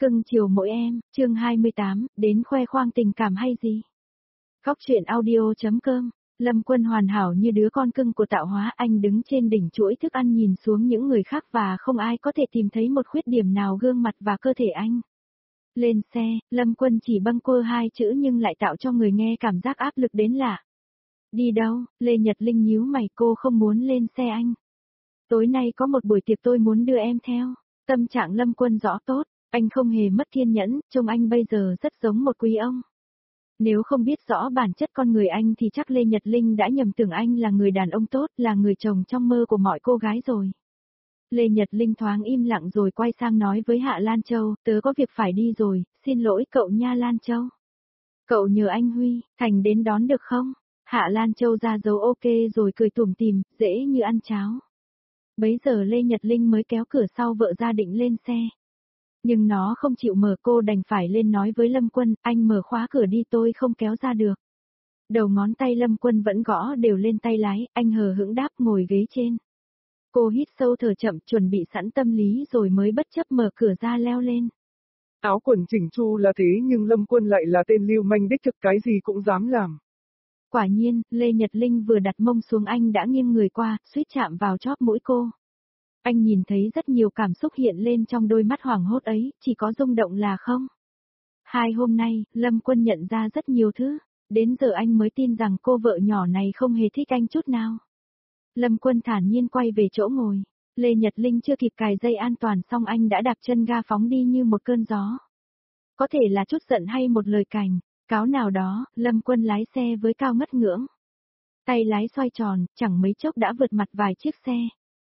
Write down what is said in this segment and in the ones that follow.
Cưng chiều mỗi em, chương 28, đến khoe khoang tình cảm hay gì? Góc truyện audio.com, Lâm Quân hoàn hảo như đứa con cưng của tạo hóa, anh đứng trên đỉnh chuỗi thức ăn nhìn xuống những người khác và không ai có thể tìm thấy một khuyết điểm nào gương mặt và cơ thể anh. Lên xe, Lâm Quân chỉ bâng quơ hai chữ nhưng lại tạo cho người nghe cảm giác áp lực đến lạ. Đi đâu? Lê Nhật Linh nhíu mày, cô không muốn lên xe anh. Tối nay có một buổi tiệc tôi muốn đưa em theo. Tâm trạng Lâm Quân rõ tốt. Anh không hề mất kiên nhẫn, trông anh bây giờ rất giống một quý ông. Nếu không biết rõ bản chất con người anh thì chắc Lê Nhật Linh đã nhầm tưởng anh là người đàn ông tốt, là người chồng trong mơ của mọi cô gái rồi. Lê Nhật Linh thoáng im lặng rồi quay sang nói với Hạ Lan Châu, tớ có việc phải đi rồi, xin lỗi cậu nha Lan Châu. Cậu nhờ anh Huy, Thành đến đón được không? Hạ Lan Châu ra dấu ok rồi cười tủm tỉm, dễ như ăn cháo. Bấy giờ Lê Nhật Linh mới kéo cửa sau vợ ra định lên xe. Nhưng nó không chịu mở, cô đành phải lên nói với Lâm Quân, anh mở khóa cửa đi, tôi không kéo ra được. Đầu ngón tay Lâm Quân vẫn gõ đều lên tay lái, anh hờ hững đáp ngồi ghế trên. Cô hít sâu thở chậm, chuẩn bị sẵn tâm lý rồi mới bất chấp mở cửa ra leo lên. Áo quần chỉnh chu là thế nhưng Lâm Quân lại là tên lưu manh đích thực, cái gì cũng dám làm. Quả nhiên, Lê Nhật Linh vừa đặt mông xuống anh đã nghiêng người qua, suýt chạm vào chóp mũi cô. Anh nhìn thấy rất nhiều cảm xúc hiện lên trong đôi mắt hoảng hốt ấy, chỉ có rung động là không. Hai hôm nay, Lâm Quân nhận ra rất nhiều thứ, đến giờ anh mới tin rằng cô vợ nhỏ này không hề thích anh chút nào. Lâm Quân thản nhiên quay về chỗ ngồi, Lê Nhật Linh chưa kịp cài dây an toàn xong anh đã đạp chân ga phóng đi như một cơn gió. Có thể là chút giận hay một lời cảnh cáo nào đó, Lâm Quân lái xe với cao ngất ngưỡng. Tay lái xoay tròn, chẳng mấy chốc đã vượt mặt vài chiếc xe.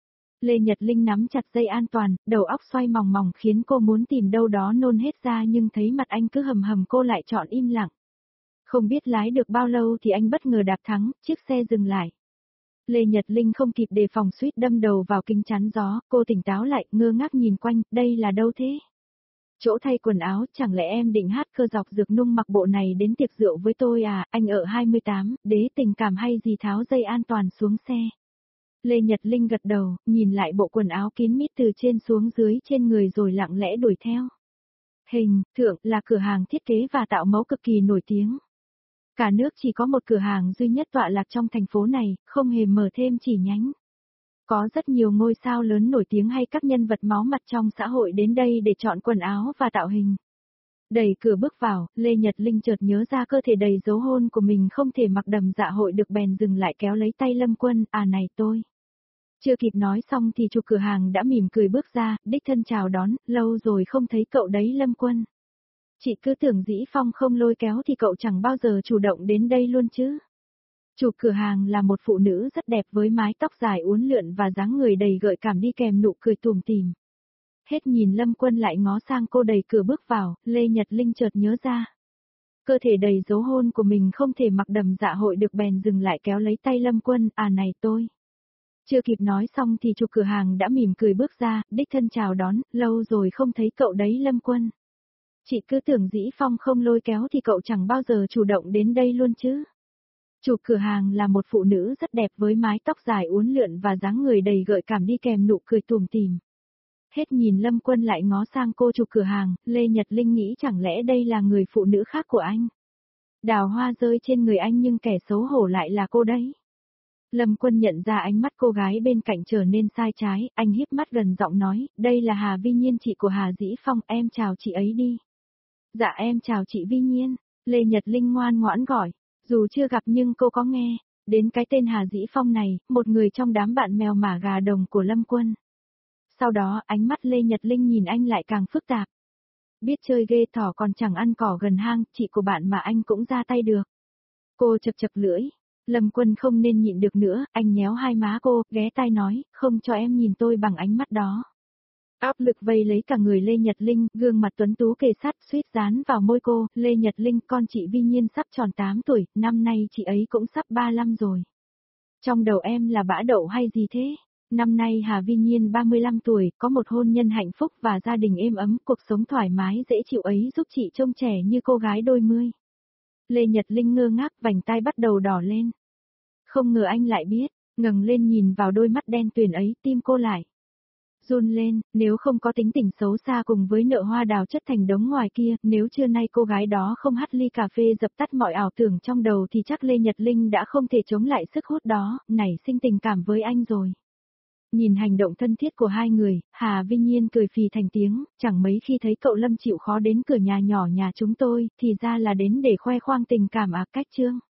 Lê Nhật Linh nắm chặt dây an toàn, đầu óc xoay mòng mòng khiến cô muốn tìm đâu đó nôn hết ra nhưng thấy mặt anh cứ hầm hầm cô lại chọn im lặng. Không biết lái được bao lâu thì anh bất ngờ đạp thắng, chiếc xe dừng lại. Lê Nhật Linh không kịp đề phòng suýt đâm đầu vào kính chắn gió, cô tỉnh táo lại, ngơ ngác nhìn quanh, đây là đâu thế? Chỗ thay quần áo, chẳng lẽ em định hát cơ dọc dược nung mặc bộ này đến tiệc rượu với tôi à? Anh ở 28, đế tình cảm hay gì, tháo dây an toàn xuống xe. Lê Nhật Linh gật đầu, nhìn lại bộ quần áo kín mít từ trên xuống dưới trên người rồi lặng lẽ đuổi theo. Hình, Thượng là cửa hàng thiết kế và tạo mẫu cực kỳ nổi tiếng. Cả nước chỉ có một cửa hàng duy nhất tọa lạc trong thành phố này, không hề mở thêm chỉ nhánh. Có rất nhiều ngôi sao lớn nổi tiếng hay các nhân vật máu mặt trong xã hội đến đây để chọn quần áo và tạo hình. Đẩy cửa bước vào, Lê Nhật Linh chợt nhớ ra cơ thể đầy dấu hôn của mình không thể mặc đầm dạ hội được bèn dừng lại kéo lấy tay Lâm Quân, à này tôi. Chưa kịp nói xong thì chủ cửa hàng đã mỉm cười bước ra, đích thân chào đón, lâu rồi không thấy cậu đấy Lâm Quân. Chị cứ tưởng Dĩ Phong không lôi kéo thì cậu chẳng bao giờ chủ động đến đây luôn chứ. Chủ cửa hàng là một phụ nữ rất đẹp với mái tóc dài uốn lượn và dáng người đầy gợi cảm đi kèm nụ cười tủm tỉm. Hết nhìn Lâm Quân lại ngó sang cô đẩy cửa bước vào, Lê Nhật Linh chợt nhớ ra. Cơ thể đầy dấu hôn của mình không thể mặc đầm dạ hội được bèn dừng lại kéo lấy tay Lâm Quân, à này tôi. Chưa kịp nói xong thì chủ cửa hàng đã mỉm cười bước ra, đích thân chào đón, lâu rồi không thấy cậu đấy Lâm Quân. Chị cứ tưởng Dĩ Phong không lôi kéo thì cậu chẳng bao giờ chủ động đến đây luôn chứ. Chủ cửa hàng là một phụ nữ rất đẹp với mái tóc dài uốn lượn và dáng người đầy gợi cảm đi kèm nụ cười tủm tỉm. Hết nhìn Lâm Quân lại ngó sang cô chủ cửa hàng, Lê Nhật Linh nghĩ chẳng lẽ đây là người phụ nữ khác của anh. Đào hoa rơi trên người anh nhưng kẻ xấu hổ lại là cô đấy. Lâm Quân nhận ra ánh mắt cô gái bên cạnh trở nên sai trái, anh híp mắt gần giọng nói, đây là Hà Vi Nhiên, chị của Hà Dĩ Phong, em chào chị ấy đi. Dạ em chào chị Vi Nhiên, Lê Nhật Linh ngoan ngoãn gọi, dù chưa gặp nhưng cô có nghe, đến cái tên Hà Dĩ Phong này, một người trong đám bạn mèo mả gà đồng của Lâm Quân. Sau đó ánh mắt Lê Nhật Linh nhìn anh lại càng phức tạp. Biết chơi ghê thỏ còn chẳng ăn cỏ gần hang, chị của bạn mà anh cũng ra tay được. Cô chập chập lưỡi. Lâm Quân không nên nhịn được nữa, anh nhéo hai má cô, ghé tai nói, không cho em nhìn tôi bằng ánh mắt đó. Áp lực vây lấy cả người Lê Nhật Linh, gương mặt tuấn tú kề sát suýt dán vào môi cô, Lê Nhật Linh, con chị Vi Nhiên sắp tròn 8 tuổi, năm nay chị ấy cũng sắp 35 rồi. Trong đầu em là bã đậu hay gì thế? Năm nay Hà Vi Nhiên 35 tuổi, có một hôn nhân hạnh phúc và gia đình êm ấm, cuộc sống thoải mái dễ chịu ấy giúp chị trông trẻ như cô gái đôi mươi. Lê Nhật Linh ngơ ngác, vành tai bắt đầu đỏ lên. Không ngờ anh lại biết, ngẩng lên nhìn vào đôi mắt đen tuyền ấy, tim cô lại run lên, nếu không có tính tình xấu xa cùng với nợ hoa đào chất thành đống ngoài kia, nếu trưa nay cô gái đó không hắt ly cà phê dập tắt mọi ảo tưởng trong đầu thì chắc Lê Nhật Linh đã không thể chống lại sức hút đó, nảy sinh tình cảm với anh rồi. Nhìn hành động thân thiết của hai người, Hà Vinh Nhiên cười phì thành tiếng, chẳng mấy khi thấy cậu Lâm chịu khó đến cửa nhà nhỏ nhà chúng tôi, thì ra là đến để khoe khoang tình cảm à. Cách chương